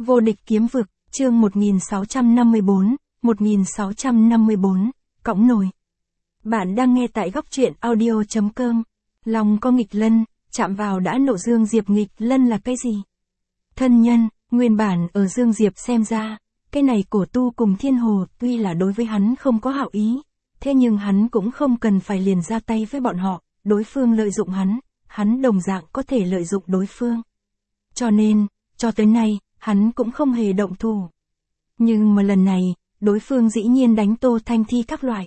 Vô địch kiếm vực, chương 1654, cõng nồi. Bạn đang nghe tại góc truyện audio.com. Lòng có nghịch lân, chạm vào đã nộ. Dương Diệp. Nghịch lân là cái gì? Thân nhân, nguyên bản ở Dương Diệp xem ra, cái này Cổ Tu cùng Thiên Hồ tuy là đối với hắn không có hảo ý, thế nhưng hắn cũng không cần phải liền ra tay với bọn họ, đối phương lợi dụng hắn đồng dạng có thể lợi dụng đối phương. Cho nên, cho tới nay, hắn cũng không hề động thủ. Nhưng mà lần này, đối phương dĩ nhiên đánh Tô Thanh Thi các loại.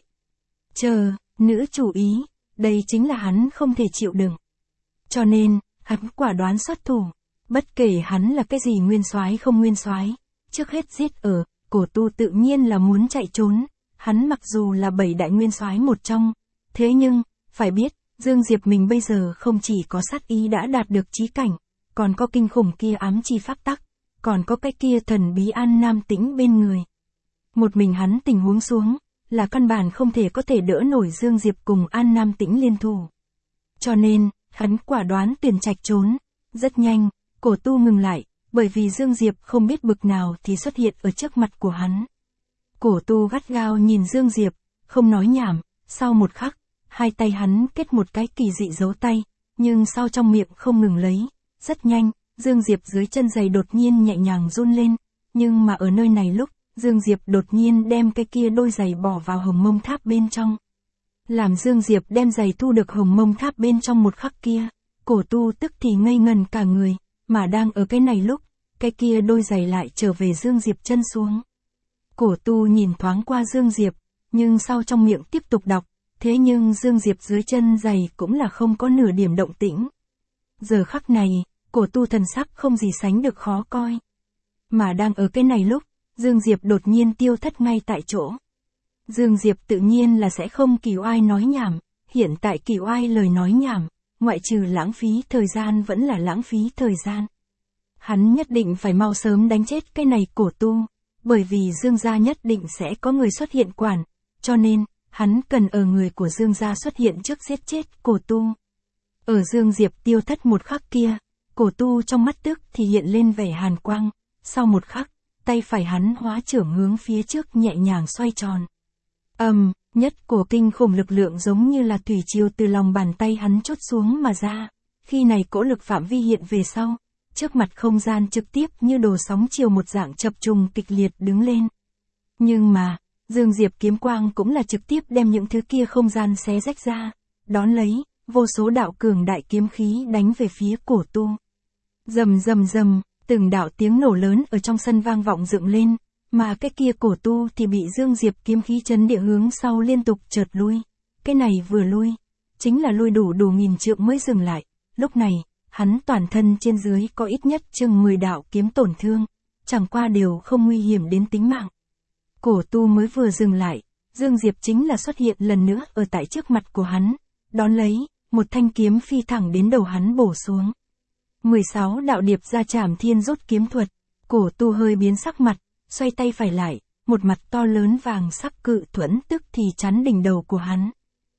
Nữ chủ ý, đây chính là hắn không thể chịu đựng. Cho nên, hắn quả đoán xuất thủ. Bất kể hắn là cái gì nguyên soái không nguyên soái, trước hết giết ở, Cổ Tu tự nhiên là muốn chạy trốn. Hắn mặc dù là 7 đại nguyên soái một trong, thế nhưng, phải biết, Dương Diệp mình bây giờ không chỉ có sát ý đã đạt được chí cảnh, còn có kinh khủng kia ám chi pháp tắc, còn có cái kia thần bí An Nam Tĩnh bên người. Một mình hắn tình huống xuống, là căn bản không thể có thể đỡ nổi Dương Diệp cùng An Nam Tĩnh liên thủ. Cho nên, hắn quả đoán tuyển trạch trốn. Rất nhanh, Cổ Tu ngừng lại, bởi vì Dương Diệp không biết bực nào thì xuất hiện ở trước mặt của hắn. Cổ Tu gắt gao nhìn Dương Diệp, không nói nhảm, sau một khắc, hai tay hắn kết một cái kỳ dị dấu tay, nhưng sau trong miệng không ngừng lấy. Rất nhanh, Dương Diệp dưới chân giày đột nhiên nhẹ nhàng run lên, nhưng mà ở nơi này lúc, Dương Diệp đột nhiên đem cái kia đôi giày bỏ vào hồng mông tháp bên trong. Làm Dương Diệp đem giày thu được hồng mông tháp bên trong một khắc kia, Cổ Tu tức thì ngây ngần cả người, mà đang ở cái này lúc, cái kia đôi giày lại trở về Dương Diệp chân xuống. Cổ Tu nhìn thoáng qua Dương Diệp, nhưng sau trong miệng tiếp tục đọc, thế nhưng Dương Diệp dưới chân giày cũng là không có nửa điểm động tĩnh. Giờ khắc này, Cổ Tu thần sắc không gì sánh được khó coi. Mà đang ở cái này lúc, Dương Diệp đột nhiên tiêu thất ngay tại chỗ. Dương Diệp tự nhiên là sẽ không Kiều Ai nói nhảm, hiện tại Kiều Ai lời nói nhảm, ngoại trừ lãng phí thời gian vẫn là lãng phí thời gian. Hắn nhất định phải mau sớm đánh chết cái này Cổ Tu, bởi vì Dương gia nhất định sẽ có người xuất hiện quản, cho nên, hắn cần ở người của Dương gia xuất hiện trước giết chết Cổ Tu. Ở Dương Diệp tiêu thất một khắc kia, Cổ Tu trong mắt tức thì hiện lên vẻ hàn quang, sau một khắc, tay phải hắn hóa trưởng hướng phía trước nhẹ nhàng xoay tròn. Nhất cổ kinh khủng lực lượng giống như là thủy triều từ lòng bàn tay hắn trút xuống mà ra. Khi này cỗ lực phạm vi hiện về sau, trước mặt không gian trực tiếp như đồ sóng chiều một dạng chập trùng kịch liệt đứng lên. Nhưng mà, Dương Diệp kiếm quang cũng là trực tiếp đem những thứ kia không gian xé rách ra, đón lấy, vô số đạo cường đại kiếm khí đánh về phía Cổ Tu. Rầm rầm rầm, từng đạo tiếng nổ lớn ở trong sân vang vọng dựng lên, mà cái kia Cổ Tu thì bị Dương Diệp kiếm khí chấn địa hướng sau liên tục chợt lui. Cái này vừa lui, chính là lui đủ nghìn trượng mới dừng lại. Lúc này, hắn toàn thân trên dưới có ít nhất chừng 10 đạo kiếm tổn thương, chẳng qua đều không nguy hiểm đến tính mạng. Cổ Tu mới vừa dừng lại, Dương Diệp chính là xuất hiện lần nữa ở tại trước mặt của hắn, đón lấy, một thanh kiếm phi thẳng đến đầu hắn bổ xuống. 16 đạo điệp ra Trảm Thiên rốt kiếm thuật, Cổ Tu hơi biến sắc mặt, xoay tay phải lại, một mặt to lớn vàng sắc cự thuẫn tức thì chắn đỉnh đầu của hắn.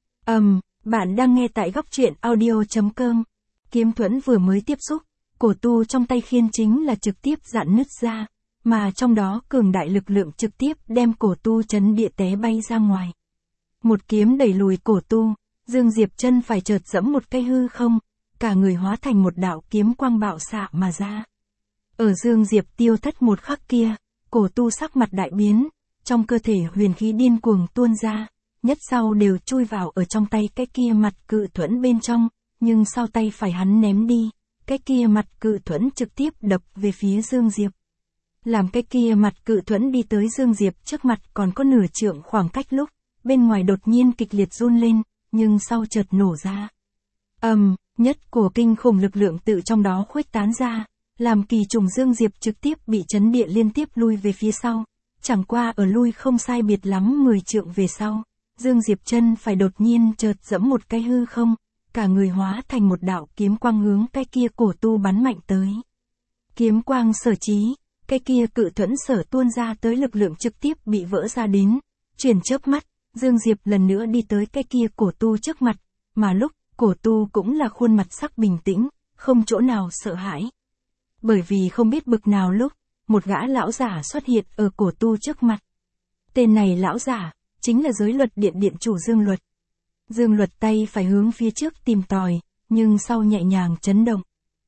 Bạn đang nghe tại góc truyện audio.com. Kiếm thuẫn vừa mới tiếp xúc, Cổ Tu trong tay khiên chính là trực tiếp dạn nứt ra, mà trong đó cường đại lực lượng trực tiếp đem Cổ Tu chấn địa té bay ra ngoài. Một kiếm đẩy lùi Cổ Tu, Dương Diệp chân phải chợt giẫm một cái hư không, cả người hóa thành một đạo kiếm quang bạo xạ mà ra. Ở Dương Diệp tiêu thất một khắc kia, Cổ Tu sắc mặt đại biến, trong cơ thể huyền khí điên cuồng tuôn ra, nhất sau đều chui vào ở trong tay cái kia mặt cự thuẫn bên trong, nhưng sau tay phải hắn ném đi, cái kia mặt cự thuẫn trực tiếp đập về phía Dương Diệp. Làm cái kia mặt cự thuẫn đi tới Dương Diệp trước mặt còn có nửa trượng khoảng cách lúc, bên ngoài đột nhiên kịch liệt run lên, nhưng sau chợt nổ ra. Nhất cổ kinh khủng lực lượng tự trong đó khuếch tán ra, làm kỳ trùng Dương Diệp trực tiếp bị chấn địa liên tiếp lui về phía sau, chẳng qua ở lui không sai biệt lắm 10 trượng về sau, Dương Diệp chân phải đột nhiên chợt giẫm một cái hư không, cả người hóa thành một đạo kiếm quang hướng cái kia Cổ Tu bắn mạnh tới. Kiếm quang sở chí, cái kia cự thuẫn sở tuôn ra tới lực lượng trực tiếp bị vỡ ra đến, chuyển chớp mắt, Dương Diệp lần nữa đi tới cái kia Cổ Tu trước mặt, mà lúc, Cổ Tu cũng là khuôn mặt sắc bình tĩnh, không chỗ nào sợ hãi. Bởi vì không biết bực nào lúc, một gã lão giả xuất hiện ở cổ tu trước mặt. Tên này lão giả, chính là giới luật điện điện chủ Dương Luật. Dương Luật tay phải hướng phía trước tìm tòi, nhưng sau nhẹ nhàng chấn động.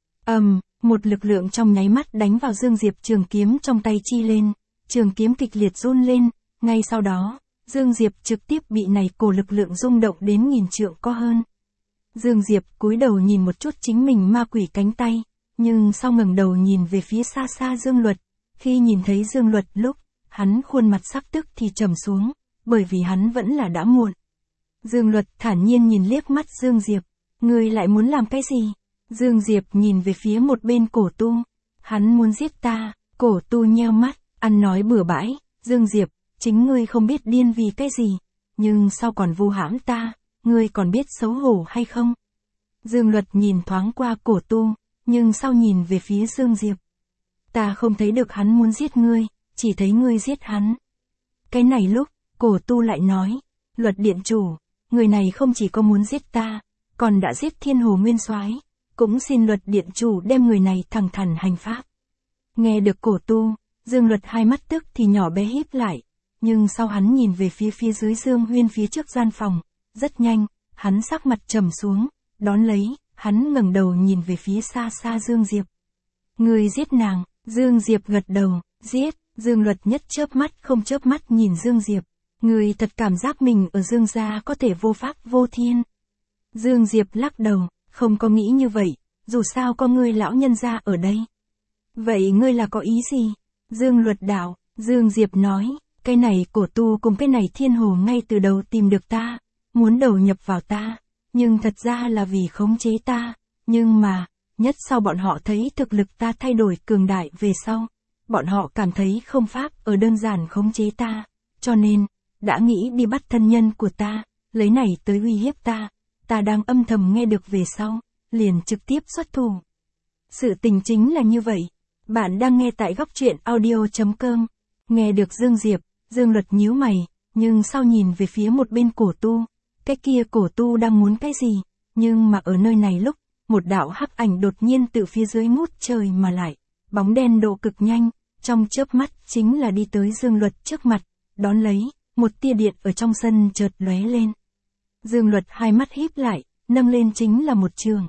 Một lực lượng trong nháy mắt đánh vào Dương Diệp trường kiếm trong tay chi lên, trường kiếm kịch liệt run lên, ngay sau đó, Dương Diệp trực tiếp bị này cổ lực lượng rung động đến 1000 trượng có hơn. Dương Diệp cúi đầu nhìn một chút chính mình ma quỷ cánh tay, nhưng sau ngẩng đầu nhìn về phía xa xa Dương Luật, khi nhìn thấy Dương Luật lúc, hắn khuôn mặt sắc tức thì trầm xuống, bởi vì hắn vẫn là đã muộn. Dương Luật thản nhiên nhìn liếc mắt Dương Diệp, ngươi lại muốn làm cái gì? Dương Diệp nhìn về phía một bên cổ tu, hắn muốn giết ta, cổ tu nheo mắt, ăn nói bừa bãi, Dương Diệp, chính ngươi không biết điên vì cái gì, nhưng sao còn vu hãm ta, ngươi còn biết xấu hổ hay không? Dương Luật nhìn thoáng qua cổ tu, nhưng sau nhìn về phía Dương Diệp. Ta không thấy được hắn muốn giết ngươi, chỉ thấy ngươi giết hắn. Cái này lúc, cổ tu lại nói, Luật điện chủ, người này không chỉ có muốn giết ta, còn đã giết Thiên Hồ Nguyên Soái, cũng xin Luật điện chủ đem người này thẳng thắn hành pháp. Nghe được cổ tu, Dương Luật hai mắt tức thì nhỏ bé híp lại, nhưng sau hắn nhìn về phía dưới Dương Huyên phía trước gian phòng, rất nhanh, hắn sắc mặt trầm xuống, đón lấy, hắn ngẩng đầu nhìn về phía xa xa Dương Diệp. Người giết nàng, Dương Diệp gật đầu, giết, Dương Luật nhất chớp mắt không chớp mắt nhìn Dương Diệp. Người thật cảm giác mình ở Dương gia có thể vô pháp vô thiên. Dương Diệp lắc đầu, không có nghĩ như vậy, dù sao có ngươi lão nhân gia ở đây. Vậy ngươi là có ý gì? Dương Luật đạo, Dương Diệp nói, cái này cổ tu cùng cái này Thiên Hồ ngay từ đầu tìm được ta, muốn đầu nhập vào ta, nhưng thật ra là vì khống chế ta, nhưng mà, nhất sau bọn họ thấy thực lực ta thay đổi cường đại về sau, bọn họ cảm thấy không pháp ở đơn giản khống chế ta, cho nên, đã nghĩ đi bắt thân nhân của ta, lấy này tới uy hiếp ta đang âm thầm nghe được về sau, liền trực tiếp xuất thủ. Sự tình chính là như vậy, bạn đang nghe tại góc truyện audio.com, nghe được Dương Diệp, Dương Luật nhíu mày, nhưng sau nhìn về phía một bên cổ tu, cái kia cổ tu đang muốn cái gì, nhưng mà ở nơi này lúc, một đạo hắc ảnh đột nhiên từ phía dưới ngút trời mà lại, bóng đen độ cực nhanh, trong chớp mắt chính là đi tới Dương Luật trước mặt, đón lấy, một tia điện ở trong sân chợt lóe lên. Dương Luật hai mắt híp lại, nâng lên chính là một trường.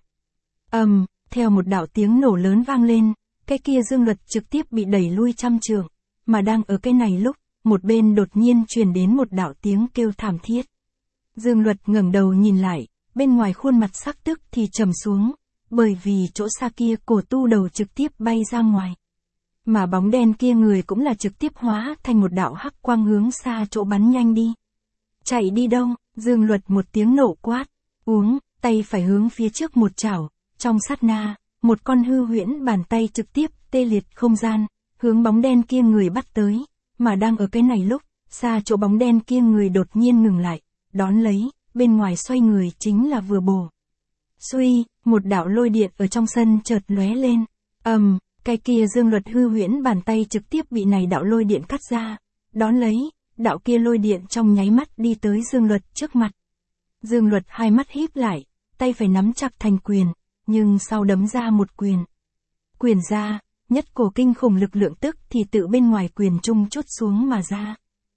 Theo một đạo tiếng nổ lớn vang lên, cái kia Dương Luật trực tiếp bị đẩy lui trăm trường, mà đang ở cái này lúc, một bên đột nhiên truyền đến một đạo tiếng kêu thảm thiết. Dương Luật ngẩng đầu nhìn lại, bên ngoài khuôn mặt sắc tức thì trầm xuống, bởi vì chỗ xa kia cổ tu đầu trực tiếp bay ra ngoài. Mà bóng đen kia người cũng là trực tiếp hóa thành một đạo hắc quang hướng xa chỗ bắn nhanh đi. Chạy đi đâu? Dương Luật một tiếng nổ quát, tay phải hướng phía trước một chảo, trong sát na, một con hư huyễn bàn tay trực tiếp tê liệt không gian, hướng bóng đen kia người bắt tới, mà đang ở cái này lúc, xa chỗ bóng đen kia người đột nhiên ngừng lại, đón lấy, bên ngoài xoay người chính là vừa bổ. Suy, một đạo lôi điện ở trong sân chợt lóe lên, cái kia Dương Luật hư huyễn bàn tay trực tiếp bị này đạo lôi điện cắt ra, đón lấy, đạo kia lôi điện trong nháy mắt đi tới Dương Luật trước mặt. Dương Luật hai mắt híp lại, tay phải nắm chặt thành quyền, nhưng sau đấm ra một quyền. Quyền ra, nhất cổ kinh khủng lực lượng tức thì tự bên ngoài quyền trung chút xuống mà ra.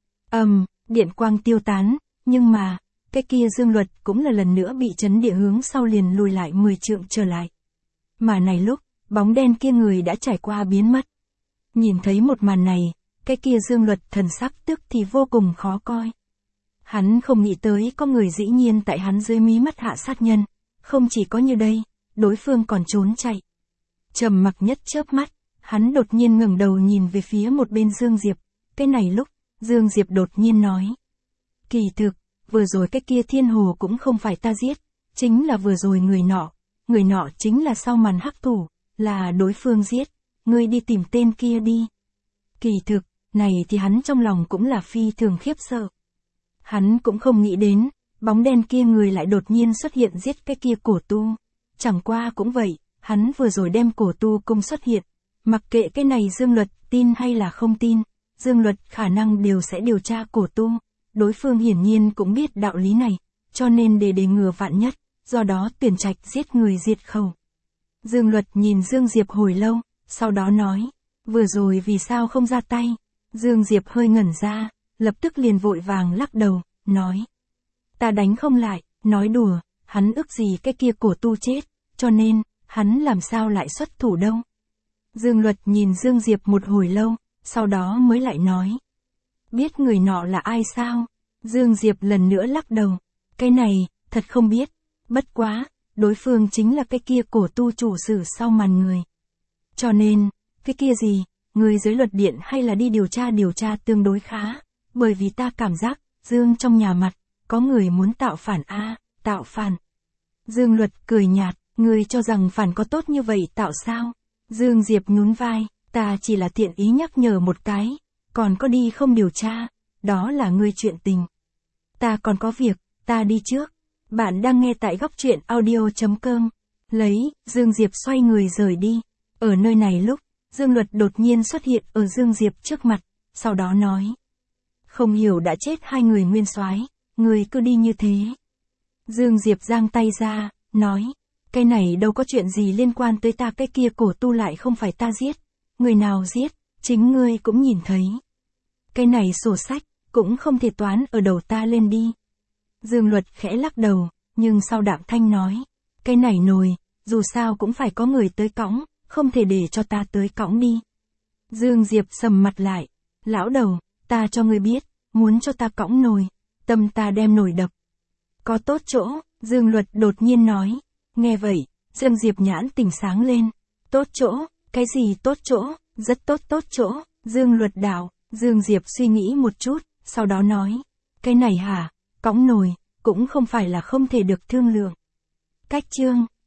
Điện quang tiêu tán, nhưng mà, cái kia Dương Luật cũng là lần nữa bị chấn địa hướng sau liền lùi lại 10 trượng trở lại. Mà này lúc, bóng đen kia người đã trải qua biến mất. Nhìn thấy một màn này, cái kia Dương Luật thần sắc tức thì vô cùng khó coi. Hắn không nghĩ tới có người dĩ nhiên tại hắn dưới mí mắt hạ sát nhân, không chỉ có như đây, đối phương còn trốn chạy. Trầm mặc nhất chớp mắt, hắn đột nhiên ngẩng đầu nhìn về phía một bên Dương Diệp, cái này lúc, Dương Diệp đột nhiên nói. Kỳ thực, vừa rồi cái kia Thiên Hồ cũng không phải ta giết, chính là vừa rồi người nọ chính là sau màn hắc thủ, là đối phương giết, ngươi đi tìm tên kia đi. Kỳ thực, này thì hắn trong lòng cũng là phi thường khiếp sợ. Hắn cũng không nghĩ đến, bóng đen kia người lại đột nhiên xuất hiện giết cái kia cổ tu. Chẳng qua cũng vậy, hắn vừa rồi đem cổ tu cung xuất hiện, mặc kệ cái này Dương Luật tin hay là không tin, Dương Luật khả năng đều sẽ điều tra cổ tu. Đối phương hiển nhiên cũng biết đạo lý này, cho nên để đề ngừa vạn nhất, do đó tuyển trạch giết người diệt khẩu. Dương Luật nhìn Dương Diệp hồi lâu, sau đó nói, Vừa rồi vì sao không ra tay? Dương Diệp hơi ngẩn ra, lập tức liền vội vàng lắc đầu, nói. Ta đánh không lại, nói đùa, hắn ước gì cái kia cổ tu chết, cho nên, hắn làm sao lại xuất thủ đâu. Dương Luật nhìn Dương Diệp một hồi lâu, sau đó mới lại nói. Biết người nọ là ai sao? Dương Diệp lần nữa lắc đầu. Cái này, thật không biết. Bất quá, đối phương chính là cái kia cổ tu chủ sử sau màn người. Cho nên, cái kia gì, người dưới luật điện hay là đi điều tra tương đối khá. Bởi vì ta cảm giác, Dương trong nhà mặt, có người muốn tạo phản tạo phản. Dương Luật cười nhạt, người cho rằng phản có tốt như vậy tạo sao? Dương Diệp nhún vai, ta chỉ là thiện ý nhắc nhở một cái, còn có đi không điều tra, đó là ngươi chuyện tình. Ta còn có việc, ta đi trước. Bạn đang nghe tại góc truyện audio.com. Dương Diệp xoay người rời đi. Ở nơi này lúc, Dương Luật đột nhiên xuất hiện ở Dương Diệp trước mặt, sau đó nói. Không hiểu đã chết hai người nguyên soái, người cứ đi như thế. Dương Diệp giang tay ra, nói. Cái này đâu có chuyện gì liên quan tới ta, cái kia cổ tu lại không phải ta giết. Người nào giết, chính ngươi cũng nhìn thấy. Cái này sổ sách, cũng không thể toán ở đầu ta lên đi. Dương Luật khẽ lắc đầu, nhưng sau đạm thanh nói. Cái này nồi, dù sao cũng phải có người tới cõng, không thể để cho ta tới cõng đi. Dương Diệp sầm mặt lại. Lão đầu, ta cho ngươi biết, muốn cho ta cõng nồi, tâm ta đem nồi đập. Có tốt chỗ, Dương Luật đột nhiên nói. Nghe vậy, Dương Diệp nhãn tỉnh sáng lên. Tốt chỗ, cái gì tốt chỗ, rất tốt chỗ, Dương Luật đạo. Dương Diệp suy nghĩ một chút, sau đó nói. Cái này hả, cõng nồi, cũng không phải là không thể được thương lượng. Cách chương